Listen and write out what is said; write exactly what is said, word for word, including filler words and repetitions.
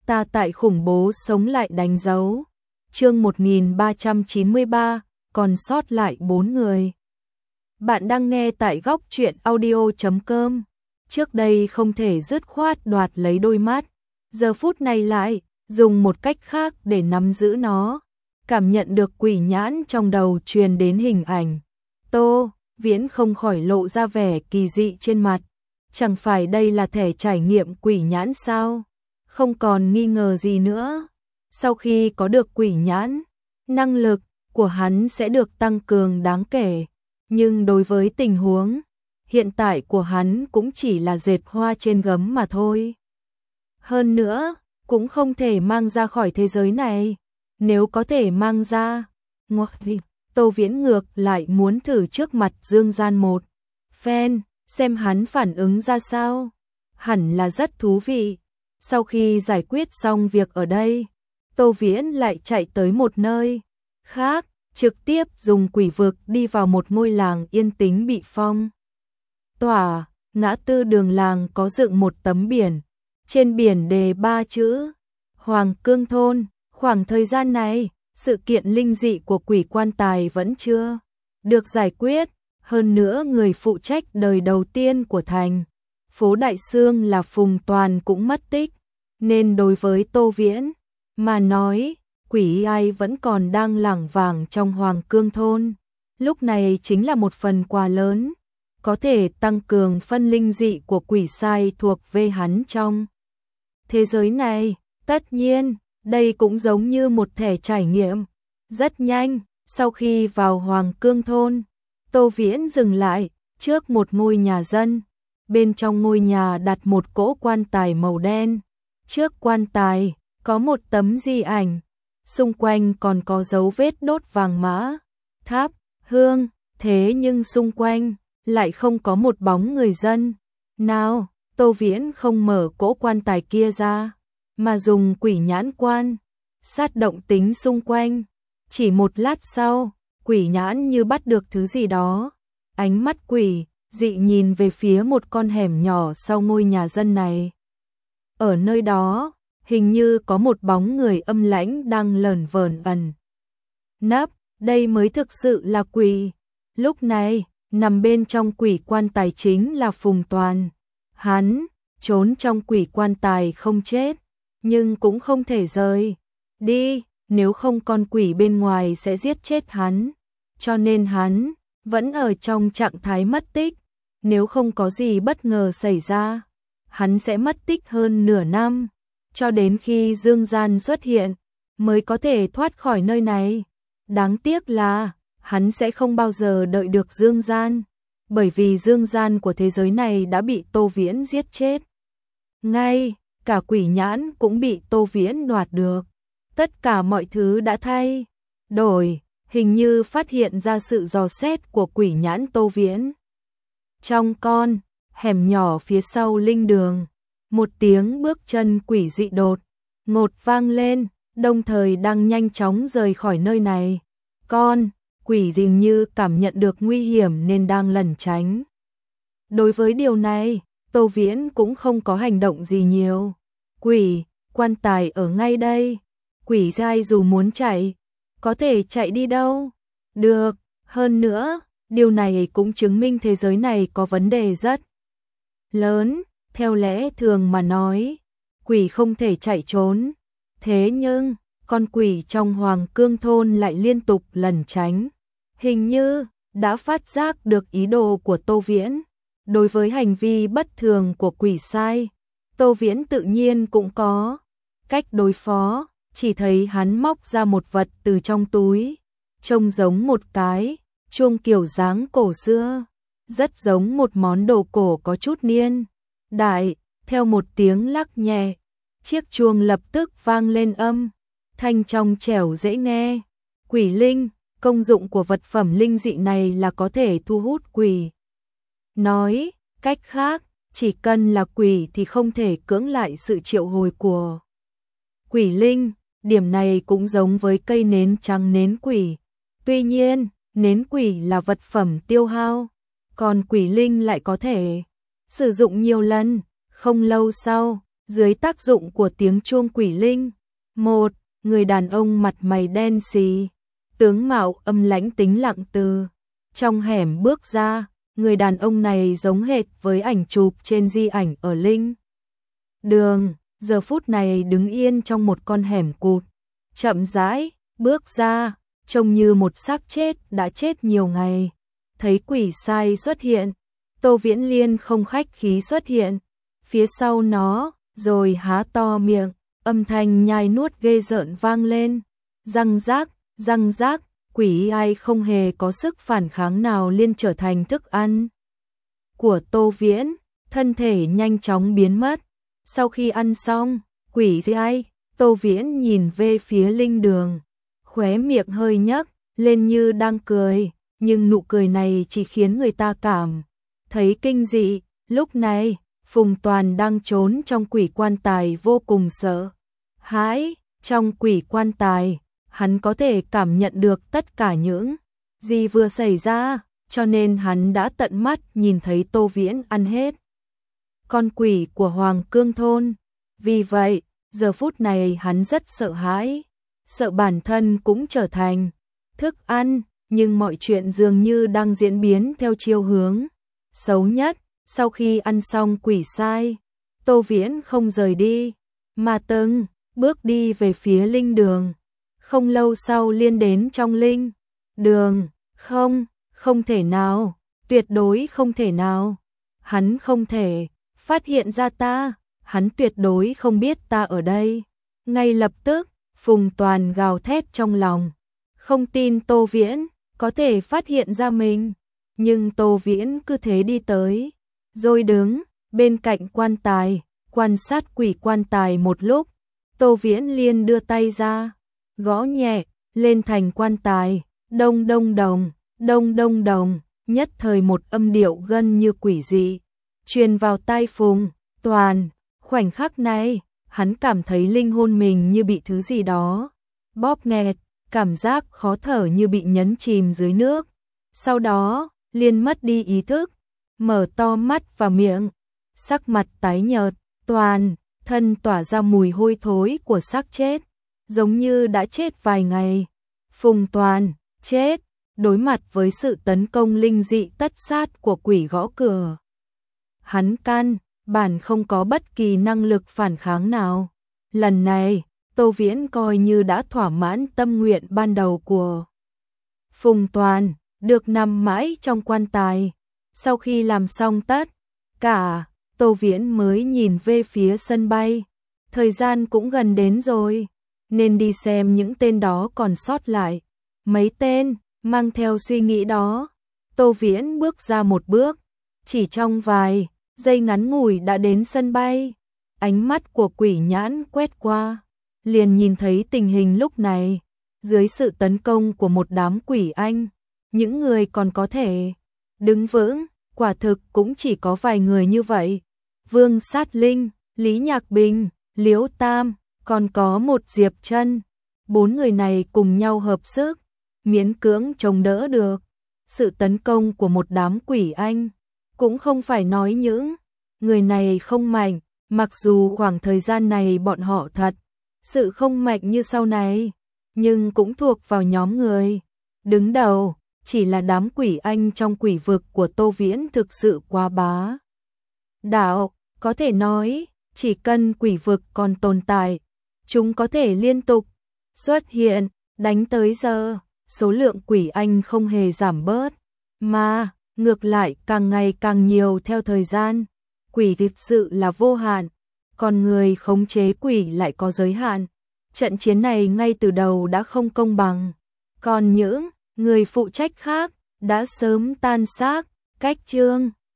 ta tại khủng bố sống lại đánh dấu. Chương một nghìn ba trăm chín mươi ba, còn sót lại bốn người. Bạn đang nghe tại góc truyện audio chấm com. Trước đây không thể dứt khoát đoạt lấy đôi mắt, giờ phút này lại dùng một cách khác để nắm giữ nó. Cảm nhận được quỷ nhãn trong đầu truyền đến hình ảnh, Tô Viễn không khỏi lộ ra vẻ kỳ dị trên mặt. Chẳng phải đây là thẻ trải nghiệm quỷ nhãn sao? Không còn nghi ngờ gì nữa. Sau khi có được quỷ nhãn, năng lực của hắn sẽ được tăng cường đáng kể. Nhưng đối với tình huống hiện tại của hắn cũng chỉ là dệt hoa trên gấm mà thôi. Hơn nữa, cũng không thể mang ra khỏi thế giới này. Nếu có thể mang ra, Tô Viễn ngược lại muốn thử trước mặt Dương Gian một phen, xem hắn phản ứng ra sao. Hẳn là rất thú vị. Sau khi giải quyết xong việc ở đây, Tô Viễn lại chạy tới một nơi khác, trực tiếp dùng quỷ vực đi vào một ngôi làng yên tĩnh bị phong tỏa. Ngã tư đường làng có dựng một tấm biển, trên biển đề ba chữ Hoàng Cương Thôn. Khoảng thời gian này, sự kiện linh dị của quỷ quan tài vẫn chưa được giải quyết. Hơn nữa người phụ trách đời đầu tiên của thành phố Đại Sương là Phùng Toàn cũng mất tích. Nên đối với Tô Viễn mà nói, quỷ ai vẫn còn đang lảng vảng trong Hoàng Cương Thôn. Lúc này chính là một phần quà lớn, có thể tăng cường phân linh dị của quỷ sai thuộc về hắn trong thế giới này. Tất nhiên, đây cũng giống như một thẻ trải nghiệm. Rất nhanh, sau khi vào Hoàng Cương Thôn, Tô Viễn dừng lại trước một ngôi nhà dân. Bên trong ngôi nhà đặt một cỗ quan tài màu đen. Trước quan tài có một tấm di ảnh, xung quanh còn có dấu vết đốt vàng mã, tháp, hương. Thế nhưng xung quanh lại không có một bóng người dân nào. Tô Viễn không mở cỗ quan tài kia ra, mà dùng quỷ nhãn quan sát động tính xung quanh. Chỉ một lát sau, quỷ nhãn như bắt được thứ gì đó. Ánh mắt quỷ dị nhìn về phía một con hẻm nhỏ sau ngôi nhà dân này. Ở nơi đó, hình như có một bóng người âm lãnh đang lởn vởn ẩn nấp. Đây mới thực sự là quỷ. Lúc này, nằm bên trong quỷ quan tài chính là Phùng Toàn. Hắn trốn trong quỷ quan tài không chết, nhưng cũng không thể rời đi, nếu không con quỷ bên ngoài sẽ giết chết hắn. Cho nên hắn vẫn ở trong trạng thái mất tích. Nếu không có gì bất ngờ xảy ra, hắn sẽ mất tích hơn nửa năm, cho đến khi Dương Gian xuất hiện mới có thể thoát khỏi nơi này. Đáng tiếc là hắn sẽ không bao giờ đợi được Dương Gian, bởi vì Dương Gian của thế giới này đã bị Tô Viễn giết chết. Ngay cả quỷ nhãn cũng bị Tô Viễn đoạt được. Tất cả mọi thứ đã thay đổi, hình như phát hiện ra sự dò xét của quỷ nhãn Tô Viễn. Trong con hẻm nhỏ phía sau linh đường, một tiếng bước chân quỷ dị đột ngột vang lên, đồng thời đang nhanh chóng rời khỏi nơi này. Con quỷ dường như cảm nhận được nguy hiểm nên đang lẩn tránh. Đối với điều này, Tô Viễn cũng không có hành động gì nhiều. Quỷ quan tài ở ngay đây. Quỷ dai dù muốn chạy, có thể chạy đi đâu được. Hơn nữa, điều này cũng chứng minh thế giới này có vấn đề rất lớn. Theo lẽ thường mà nói, quỷ không thể chạy trốn. Thế nhưng, con quỷ trong Hoàng Cương Thôn lại liên tục lẩn tránh. Hình như đã phát giác được ý đồ của Tô Viễn. Đối với hành vi bất thường của quỷ sai, Tô Viễn tự nhiên cũng có cách đối phó. Chỉ thấy hắn móc ra một vật từ trong túi, trông giống một cái chuông kiểu dáng cổ xưa, rất giống một món đồ cổ có chút niên đại. Theo một tiếng lắc nhẹ, chiếc chuông lập tức vang lên âm thanh trong trẻo dễ nghe. Quỷ linh, công dụng của vật phẩm linh dị này là có thể thu hút quỷ. Nói cách khác, chỉ cần là quỷ thì không thể cưỡng lại sự triệu hồi của quỷ linh. Điểm này cũng giống với cây nến trắng nến quỷ. Tuy nhiên, nến quỷ là vật phẩm tiêu hao, còn quỷ linh lại có thể sử dụng nhiều lần. Không lâu sau, Dưới tác dụng của tiếng chuông quỷ linh, một người đàn ông mặt mày đen xì, tướng mạo âm lãnh tính lặng từ trong hẻm bước ra. Người đàn ông này giống hệt với ảnh chụp trên di ảnh ở linh đường, giờ phút này đứng yên trong một con hẻm cụt, chậm rãi bước ra, trông như một xác chết đã chết nhiều ngày. Thấy quỷ sai xuất hiện, Tô Viễn Liên không khách khí xuất hiện phía sau nó, rồi há to miệng, âm thanh nhai nuốt ghê rợn vang lên, răng rác, răng rác. Quỷ ai không hề có sức phản kháng nào liên trở thành thức ăn của Tô Viễn, thân thể nhanh chóng biến mất. Sau khi ăn xong, quỷ ai, Tô Viễn nhìn về phía linh đường, khóe miệng hơi nhấc lên như đang cười, nhưng nụ cười này chỉ khiến người ta cảm thấy kinh dị. Lúc này, Phùng Toàn đang trốn trong quỷ quan tài vô cùng sợ hãi. Trong quỷ quan tài, hắn có thể cảm nhận được tất cả những gì vừa xảy ra, cho nên hắn đã tận mắt nhìn thấy Tô Viễn ăn hết con quỷ của Hoàng Cương thôn. Vì vậy, giờ phút này hắn rất sợ hãi, sợ bản thân cũng trở thành thức ăn, nhưng mọi chuyện dường như đang diễn biến theo chiều hướng xấu nhất. Sau khi ăn xong quỷ sai, Tô Viễn không rời đi, mà từng bước đi về phía linh đường. Không lâu sau liên đến trong linh đường, không, không thể nào, tuyệt đối không thể nào. Hắn không thể phát hiện ra ta, hắn tuyệt đối không biết ta ở đây. Ngay lập tức, Phùng Toàn gào thét trong lòng, không tin Tô Viễn có thể phát hiện ra mình. Nhưng Tô Viễn cứ thế đi tới, rồi đứng bên cạnh quan tài, quan sát quỷ quan tài một lúc. Tô Viễn liền đưa tay ra, gõ nhẹ lên thành quan tài, đông đông đồng, đông đông đồng, nhất thời một âm điệu gần như quỷ dị truyền vào tai Phùng Toàn. Khoảnh khắc này, hắn cảm thấy linh hồn mình như bị thứ gì đó bóp nghẹt, cảm giác khó thở như bị nhấn chìm dưới nước. Sau đó, liền mất đi ý thức, mở to mắt và miệng, sắc mặt tái nhợt, toàn thân tỏa ra mùi hôi thối của xác chết, giống như đã chết vài ngày. Phùng Toàn chết, đối mặt với sự tấn công linh dị tất sát của quỷ gõ cửa. Hắn căn bản không có bất kỳ năng lực phản kháng nào. Lần này, Tô Viễn coi như đã thỏa mãn tâm nguyện ban đầu của Phùng Toàn, được nằm mãi trong quan tài. Sau khi làm xong tất cả, Tô Viễn mới nhìn về phía sân bay. Thời gian cũng gần đến rồi, nên đi xem những tên đó còn sót lại. Mấy tên, mang theo suy nghĩ đó, Tô Viễn bước ra một bước, chỉ trong vài giây ngắn ngủi đã đến sân bay. Ánh mắt của quỷ nhãn quét qua, liền nhìn thấy tình hình lúc này. Dưới sự tấn công của một đám quỷ anh, những người còn có thể đứng vững, quả thực cũng chỉ có vài người như vậy. Vương Sát Linh, Lý Nhạc Bình, Liễu Tam, còn có một Diệp Trân. Bốn người này cùng nhau hợp sức, miễn cưỡng chống đỡ được sự tấn công của một đám quỷ anh. Cũng không phải nói những người này không mạnh, mặc dù khoảng thời gian này bọn họ thật sự không mạnh như sau này, nhưng cũng thuộc vào nhóm người đứng đầu. Chỉ là đám quỷ anh trong quỷ vực của Tô Viễn thực sự quá bá đạo, có thể nói, chỉ cần quỷ vực còn tồn tại, chúng có thể liên tục xuất hiện. Đánh tới giờ, số lượng quỷ anh không hề giảm bớt, mà ngược lại càng ngày càng nhiều theo thời gian. Quỷ thực sự là vô hạn, còn người khống chế quỷ lại có giới hạn. Trận chiến này ngay từ đầu đã không công bằng, còn những người phụ trách khác đã sớm tan xác. Cách chương